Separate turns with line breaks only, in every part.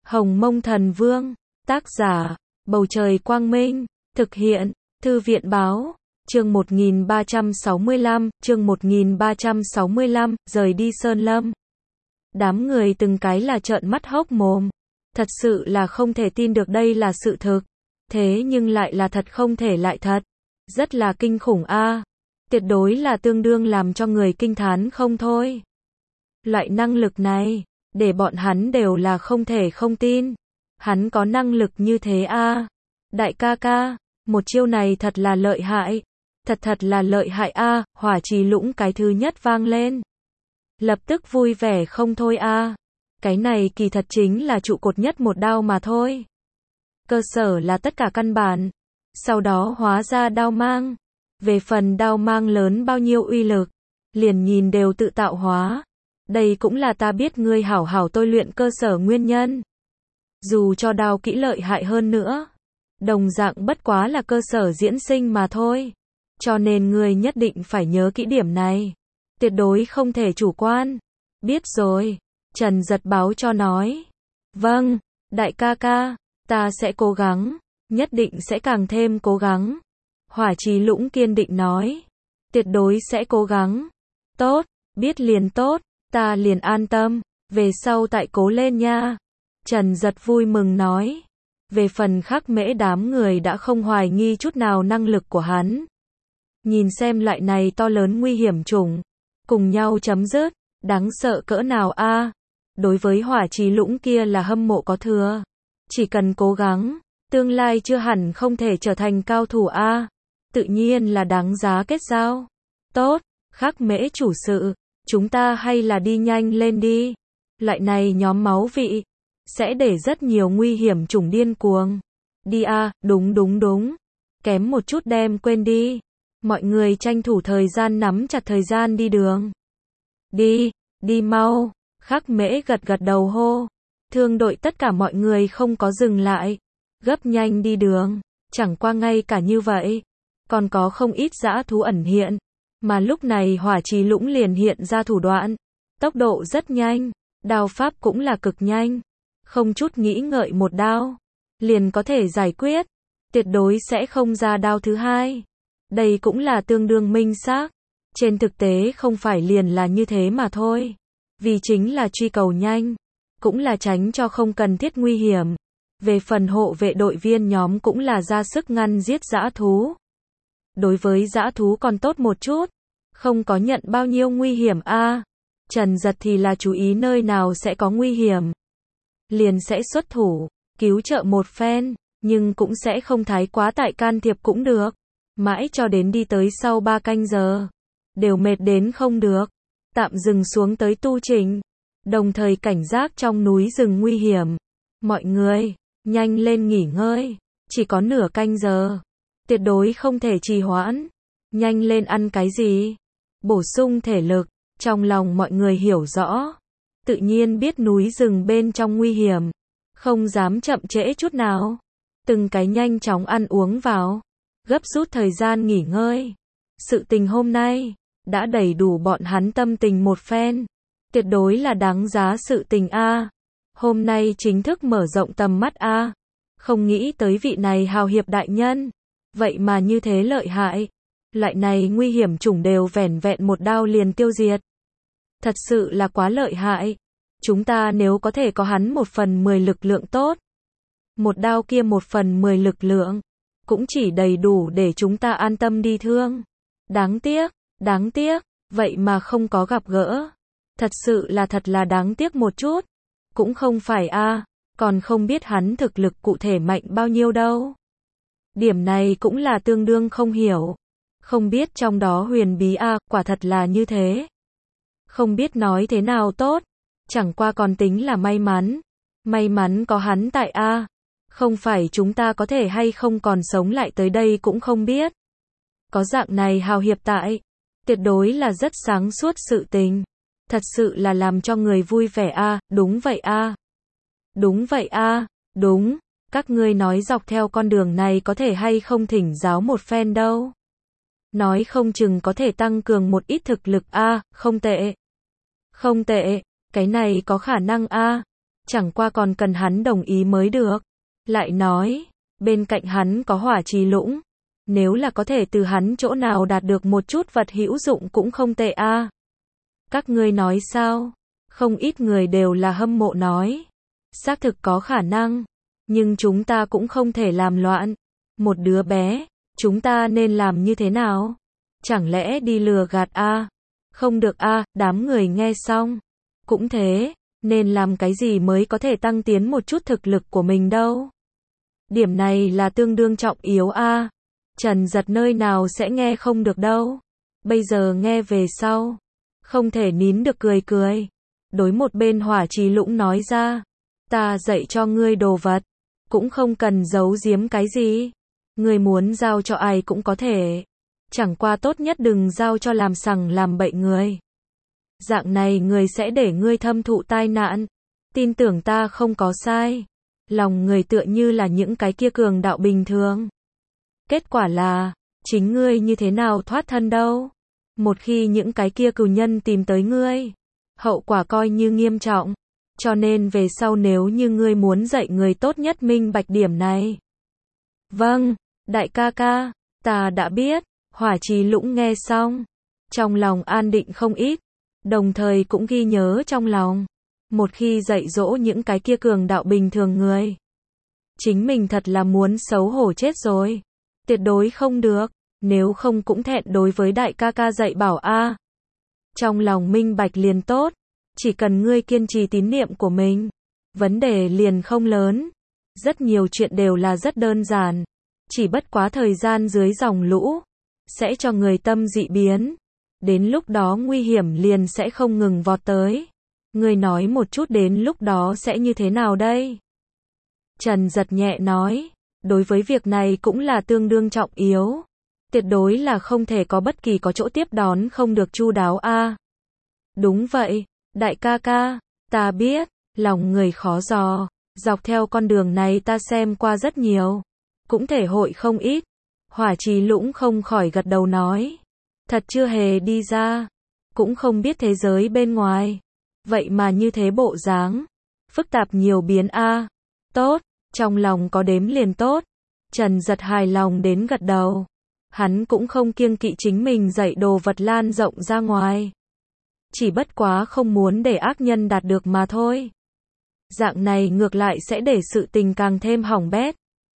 Hồng Mông Thần Vương, tác giả, Bầu Trời Quang Minh, thực hiện, Thư viện Báo, chương 1365, rời đi Sơn Lâm. Đám người từng cái là trợn mắt hốc mồm, thật sự là không thể tin được đây là sự thực, thế nhưng lại là thật không thể lại thật, rất là kinh khủng a, tuyệt đối là tương đương làm cho người kinh thán không thôi. Loại năng lực này, để bọn hắn đều là không thể không tin, hắn có năng lực như thế a. Đại ca ca, một chiêu này thật là lợi hại, thật là lợi hại a. Hỏa Trì Lũng cái thứ nhất vang lên, lập tức vui vẻ không thôi a. Cái này kỳ thật chính là trụ cột nhất một đao mà thôi, cơ sở là tất cả căn bản, sau đó hóa ra đao mang. Về phần đao mang lớn bao nhiêu uy lực, liền nhìn đều tự tạo hóa. Đây cũng là ta biết ngươi hảo hảo tôi luyện cơ sở nguyên nhân. Dù cho đao kỹ lợi hại hơn nữa, đồng dạng bất quá là cơ sở diễn sinh mà thôi. Cho nên ngươi nhất định phải nhớ kỹ điểm này, tuyệt đối không thể chủ quan. Biết rồi, Trần Giật báo cho nói. Vâng, đại ca ca, ta sẽ cố gắng, nhất định sẽ càng thêm cố gắng. Hỏa Trì Lũng kiên định nói. Tuyệt đối sẽ cố gắng. Tốt, biết liền tốt, ta liền an tâm, về sau tại cố lên nha. Trần Giật vui mừng nói. Về phần Khắc Mễ đám người đã không hoài nghi chút nào năng lực của hắn. Nhìn xem loại này to lớn nguy hiểm chủng, cùng nhau chấm dứt, đáng sợ cỡ nào a. Đối với Hỏa Trì Lũng kia là hâm mộ có thừa. Chỉ cần cố gắng, tương lai chưa hẳn không thể trở thành cao thủ a. Tự nhiên là đáng giá kết giao. Tốt, Khắc Mễ chủ sự, chúng ta hay là đi nhanh lên đi. Loại này nhóm máu vị, sẽ để rất nhiều nguy hiểm chủng điên cuồng. Đi a, đúng. Kém một chút đem quên đi. Mọi người tranh thủ thời gian nắm chặt thời gian đi đường. Đi mau. Khắc Mễ gật đầu hô. Thương đội tất cả mọi người không có dừng lại. Gấp nhanh đi đường. Chẳng qua ngay cả như vậy, còn có không ít dã thú ẩn hiện. Mà lúc này Hỏa Trì Lũng liền hiện ra thủ đoạn. Tốc độ rất nhanh, đao pháp cũng là cực nhanh. Không chút nghĩ ngợi một đao, liền có thể giải quyết. Tuyệt đối sẽ không ra đao thứ hai. Đây cũng là tương đương minh xác. Trên thực tế không phải liền là như thế mà thôi. Vì chính là truy cầu nhanh, cũng là tránh cho không cần thiết nguy hiểm. Về phần hộ vệ đội viên nhóm cũng là ra sức ngăn giết dã thú. Đối với dã thú còn tốt một chút, không có nhận bao nhiêu nguy hiểm a. Trần Giật thì là chú ý nơi nào sẽ có nguy hiểm, liền sẽ xuất thủ, cứu trợ một phen, nhưng cũng sẽ không thái quá tại can thiệp cũng được. Mãi cho đến đi tới sau 3 canh giờ, đều mệt đến không được, tạm dừng xuống tới tu chỉnh, đồng thời cảnh giác trong núi rừng nguy hiểm. Mọi người, nhanh lên nghỉ ngơi, chỉ có nửa canh giờ. Tuyệt đối không thể trì hoãn. Nhanh lên ăn cái gì? Bổ sung thể lực. Trong lòng mọi người hiểu rõ. Tự nhiên biết núi rừng bên trong nguy hiểm. Không dám chậm trễ chút nào. Từng cái nhanh chóng ăn uống vào. Gấp rút thời gian nghỉ ngơi. Sự tình hôm nay đã đầy đủ bọn hắn tâm tình một phen. Tuyệt đối là đáng giá sự tình a. Hôm nay chính thức mở rộng tầm mắt a. Không nghĩ tới vị này hào hiệp đại nhân, vậy mà như thế lợi hại. Loại này nguy hiểm chủng đều vẻn vẹn một đao liền tiêu diệt. Thật sự là quá lợi hại. Chúng ta nếu có thể có hắn 1/10 lực lượng tốt, một đao kia 1/10 lực lượng, cũng chỉ đầy đủ để chúng ta an tâm đi thương. Đáng tiếc, vậy mà không có gặp gỡ. Thật là đáng tiếc một chút. Cũng không phải a, còn không biết hắn thực lực cụ thể mạnh bao nhiêu đâu. Điểm này cũng là tương đương không hiểu. Không biết trong đó huyền bí a, quả thật là như thế. Không biết nói thế nào tốt, chẳng qua còn tính là may mắn. May mắn có hắn tại a. Không phải chúng ta có thể hay không còn sống lại tới đây cũng không biết. Có dạng này hào hiệp tại, tuyệt đối là rất sáng suốt sự tình. Thật sự là làm cho người vui vẻ a, đúng vậy a. Đúng, các ngươi nói dọc theo con đường này có thể hay không thỉnh giáo một phen đâu. Nói không chừng có thể tăng cường một ít thực lực a, không tệ. Cái này có khả năng a. chẳng qua còn cần hắn đồng ý mới được. Lại nói, bên cạnh hắn có Hỏa Trì Lũng, nếu là có thể từ hắn chỗ nào đạt được một chút vật hữu dụng cũng không tệ a. Các ngươi nói sao? Không ít người đều là hâm mộ nói. Xác thực có khả năng, nhưng chúng ta cũng không thể làm loạn. Một đứa bé, chúng ta nên làm như thế nào? Chẳng lẽ đi lừa gạt a? Không được a, đám người nghe xong. Cũng thế, nên làm cái gì mới có thể tăng tiến một chút thực lực của mình đâu? Điểm này là tương đương trọng yếu a. Trần Giật nơi nào sẽ nghe không được đâu. Bây giờ nghe về sau, không thể nín được cười cười. Đối một bên Hỏa Trì Lũng nói ra, ta dạy cho ngươi đồ vật, cũng không cần giấu giếm cái gì. Ngươi muốn giao cho ai cũng có thể. Chẳng qua tốt nhất đừng giao cho làm sằng làm bậy người. Dạng này người sẽ để ngươi thâm thụ tai nạn. Tin tưởng ta không có sai. Lòng người tựa như là những cái kia cường đạo bình thường. Kết quả là, chính ngươi như thế nào thoát thân đâu. Một khi những cái kia cừu nhân tìm tới ngươi, hậu quả coi như nghiêm trọng. Cho nên về sau nếu như ngươi muốn dạy người tốt nhất minh bạch điểm này. Vâng, đại ca ca, ta đã biết. Hỏa Trì Lũng nghe xong, trong lòng an định không ít, đồng thời cũng ghi nhớ trong lòng. Một khi dạy dỗ những cái kia cường đạo bình thường người, chính mình thật là muốn xấu hổ chết rồi. Tuyệt đối không được, nếu không cũng thẹn đối với đại ca ca dạy bảo a. Trong lòng minh bạch liền tốt, chỉ cần ngươi kiên trì tín niệm của mình, vấn đề liền không lớn. Rất nhiều chuyện đều là rất đơn giản, chỉ bất quá thời gian dưới dòng lũ sẽ cho người tâm dị biến, đến lúc đó nguy hiểm liền sẽ không ngừng vọt tới. Ngươi nói một chút đến lúc đó sẽ như thế nào đây? Trần Giật nhẹ nói, đối với việc này cũng là tương đương trọng yếu, tuyệt đối là không thể có bất kỳ có chỗ tiếp đón không được chu đáo a. Đúng vậy, đại ca ca, ta biết, lòng người khó dò, dọc theo con đường này ta xem qua rất nhiều, cũng thể hội không ít. Hỏa Trì Lũng không khỏi gật đầu nói, thật chưa hề đi ra, cũng không biết thế giới bên ngoài, vậy mà như thế bộ dáng, phức tạp nhiều biến a. Tốt, trong lòng có đếm liền tốt. Trần Giật hài lòng đến gật đầu. Hắn cũng không kiêng kỵ chính mình dạy đồ vật lan rộng ra ngoài, chỉ bất quá không muốn để ác nhân đạt được mà thôi. Dạng này ngược lại sẽ để sự tình càng thêm hỏng bét.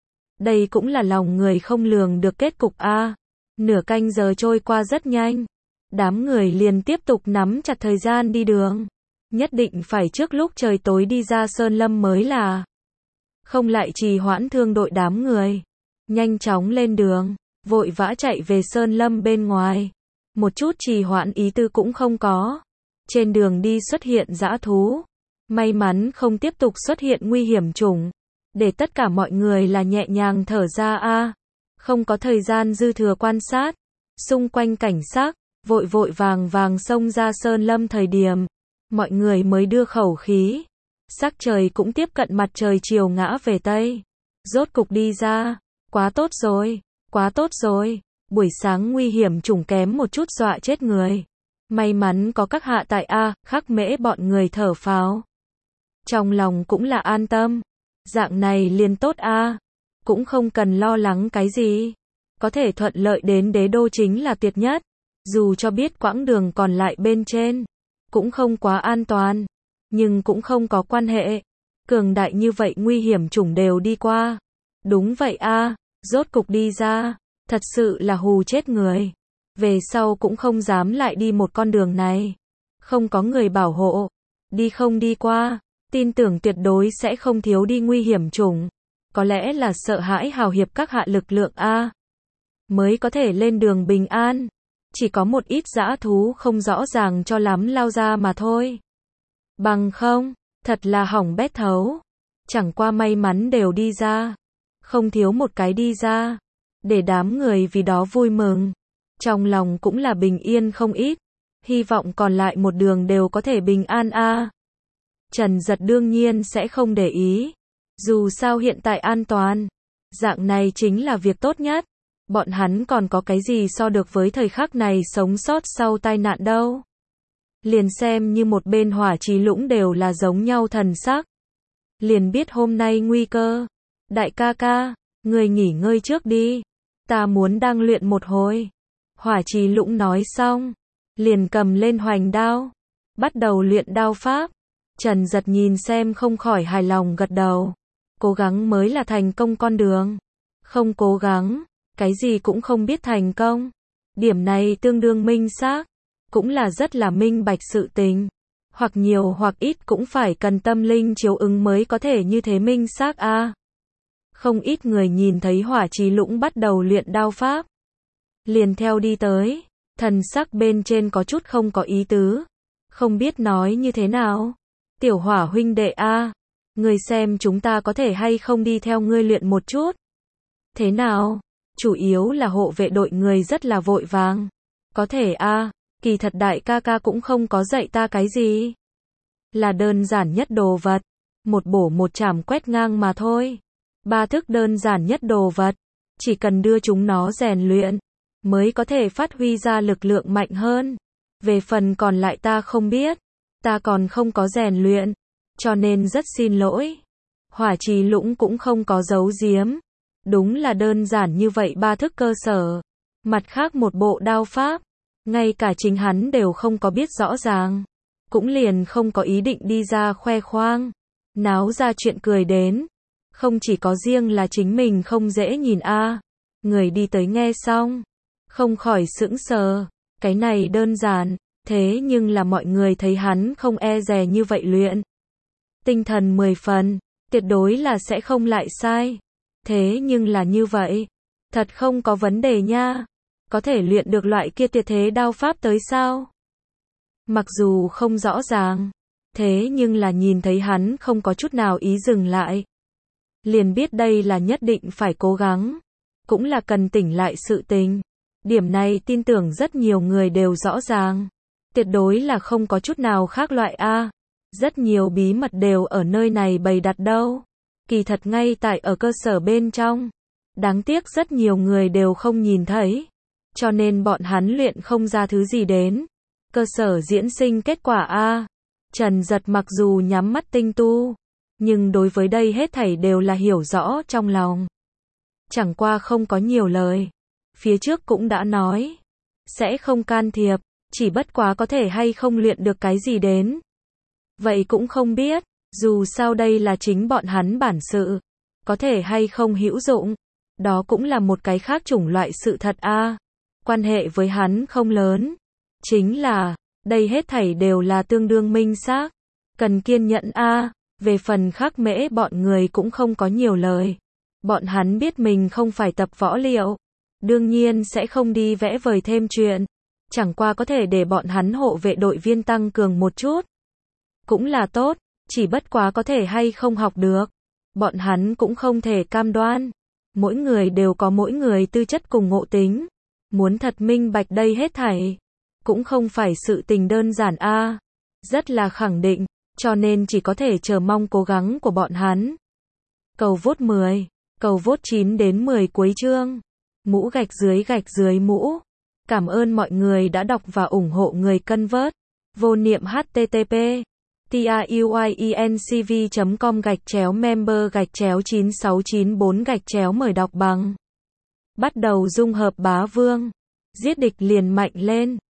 Đây cũng là lòng người không lường được kết cục a. Nửa canh giờ trôi qua rất nhanh, đám người liền tiếp tục nắm chặt thời gian đi đường. Nhất định phải trước lúc trời tối đi ra Sơn Lâm mới là. Không lại trì hoãn thương đội đám người. Nhanh chóng lên đường, vội vã chạy về Sơn Lâm bên ngoài. Một chút trì hoãn ý tư cũng không có. Trên đường đi xuất hiện dã thú. May mắn không tiếp tục xuất hiện nguy hiểm chủng. Để tất cả mọi người là nhẹ nhàng thở ra a. Không có thời gian dư thừa quan sát. Xung quanh cảnh sắc, vội vội vàng vàng xông ra Sơn Lâm thời điểm. Mọi người mới đưa khẩu khí. Sắc trời cũng tiếp cận mặt trời chiều ngã về Tây. Rốt cục đi ra. Quá tốt rồi, quá tốt rồi. Buổi sáng nguy hiểm chủng kém một chút dọa chết người. May mắn có các hạ tại a, Khắc Mễ bọn người thở phào. Trong lòng cũng là an tâm. Dạng này liền tốt a, cũng không cần lo lắng cái gì. Có thể thuận lợi đến đế đô chính là tuyệt nhất. Dù cho biết quãng đường còn lại bên trên cũng không quá an toàn, nhưng cũng không có quan hệ. Cường đại như vậy nguy hiểm chủng đều đi qua. Đúng vậy a, rốt cục đi ra, thật sự là hù chết người. Về sau cũng không dám lại đi một con đường này. Không có người bảo hộ, đi không đi qua, tin tưởng tuyệt đối sẽ không thiếu đi nguy hiểm chủng. Có lẽ là sợ hãi hào hiệp các hạ lực lượng a, mới có thể lên đường bình an. Chỉ có một ít dã thú không rõ ràng cho lắm lao ra mà thôi. Bằng không, thật là hỏng bét thấu. Chẳng qua may mắn đều đi ra, không thiếu một cái đi ra, để đám người vì đó vui mừng. Trong lòng cũng là bình yên không ít, hy vọng còn lại một đường đều có thể bình an a. Trần Giật đương nhiên sẽ không để ý, dù sao hiện tại an toàn, dạng này chính là việc tốt nhất. Bọn hắn còn có cái gì so được với thời khắc này sống sót sau tai nạn đâu. Liền xem như một bên Hỏa Trì Lũng đều là giống nhau thần sắc. liền biết hôm nay nguy cơ. Đại ca ca, người nghỉ ngơi trước đi. Ta muốn đang luyện một hồi. Hỏa Trì Lũng nói xong, liền cầm lên hoành đao, bắt đầu luyện đao pháp. Trần Giật nhìn xem không khỏi hài lòng gật đầu. Cố gắng mới là thành công con đường. Không cố gắng, cái gì cũng không biết thành công. Điểm này tương đương minh xác, cũng là rất là minh bạch sự tình. Hoặc nhiều hoặc ít cũng phải cần tâm linh chiếu ứng mới có thể như thế minh xác a. Không ít người nhìn thấy Hỏa Trì Lũng bắt đầu luyện đao pháp, liền theo đi tới, thần sắc bên trên có chút không có ý tứ, không biết nói như thế nào. Tiểu Hỏa huynh đệ a, ngươi xem chúng ta có thể hay không đi theo ngươi luyện một chút. Thế nào? Chủ yếu là hộ vệ đội người rất là vội vàng. Có thể a, kỳ thật đại ca ca cũng không có dạy ta cái gì. Là đơn giản nhất đồ vật, một bổ một chảm quét ngang mà thôi. 3 thức đơn giản nhất đồ vật, chỉ cần đưa chúng nó rèn luyện, mới có thể phát huy ra lực lượng mạnh hơn. Về phần còn lại ta không biết, ta còn không có rèn luyện, cho nên rất xin lỗi. Hỏa Trì Lũng cũng không có giấu giếm, đúng là đơn giản như vậy 3 thức cơ sở. Mặt khác một bộ đao pháp, ngay cả chính hắn đều không có biết rõ ràng, cũng liền không có ý định đi ra khoe khoang, náo ra chuyện cười đến. Không chỉ có riêng là chính mình không dễ nhìn a, người đi tới nghe xong, không khỏi sững sờ, cái này đơn giản, thế nhưng là mọi người thấy hắn không e dè như vậy luyện. Tinh thần 10 phần, tuyệt đối là sẽ không lại sai. Thế nhưng là như vậy, thật không có vấn đề nha. Có thể luyện được loại kia tuyệt thế đao pháp tới sao? Mặc dù không rõ ràng, thế nhưng là nhìn thấy hắn không có chút nào ý dừng lại, liền biết đây là nhất định phải cố gắng, cũng là cần tỉnh lại sự tình. Điểm này tin tưởng rất nhiều người đều rõ ràng, tuyệt đối là không có chút nào khác loại a. Rất nhiều bí mật đều ở nơi này bày đặt đâu. Kỳ thật ngay tại ở cơ sở bên trong, đáng tiếc rất nhiều người đều không nhìn thấy, cho nên bọn hắn luyện không ra thứ gì đến. Cơ sở diễn sinh kết quả a. Trần Giật mặc dù nhắm mắt tinh tu, nhưng đối với đây hết thảy đều là hiểu rõ trong lòng. Chẳng qua không có nhiều lời. Phía trước cũng đã nói, sẽ không can thiệp, chỉ bất quá có thể hay không luyện được cái gì đến. Vậy cũng không biết, dù sao đây là chính bọn hắn bản sự, có thể hay không hữu dụng, đó cũng là một cái khác chủng loại sự thật a. Quan hệ với hắn không lớn, chính là, đây hết thảy đều là tương đương minh xác, cần kiên nhẫn a. Về phần Khắc Mễ bọn người cũng không có nhiều lời. Bọn hắn biết mình không phải tập võ liệu, đương nhiên sẽ không đi vẽ vời thêm chuyện, chẳng qua có thể để bọn hắn hộ vệ đội viên tăng cường một chút, cũng là tốt, chỉ bất quá có thể hay không học được, bọn hắn cũng không thể cam đoan. Mỗi người đều có mỗi người tư chất cùng ngộ tính, muốn thật minh bạch đây hết thảy, cũng không phải sự tình đơn giản a. Rất là khẳng định, cho nên chỉ có thể chờ mong cố gắng của bọn hắn. Cầu vote 10, cầu vote 9 đến 10 cuối chương. Mũ gạch dưới mũ. Cảm ơn mọi người đã đọc và ủng hộ người cân vớt. Vô niệm http truyencv.com/member/9694 mời đọc bằng. Bắt đầu dung hợp bá vương. Giết địch liền mạnh lên.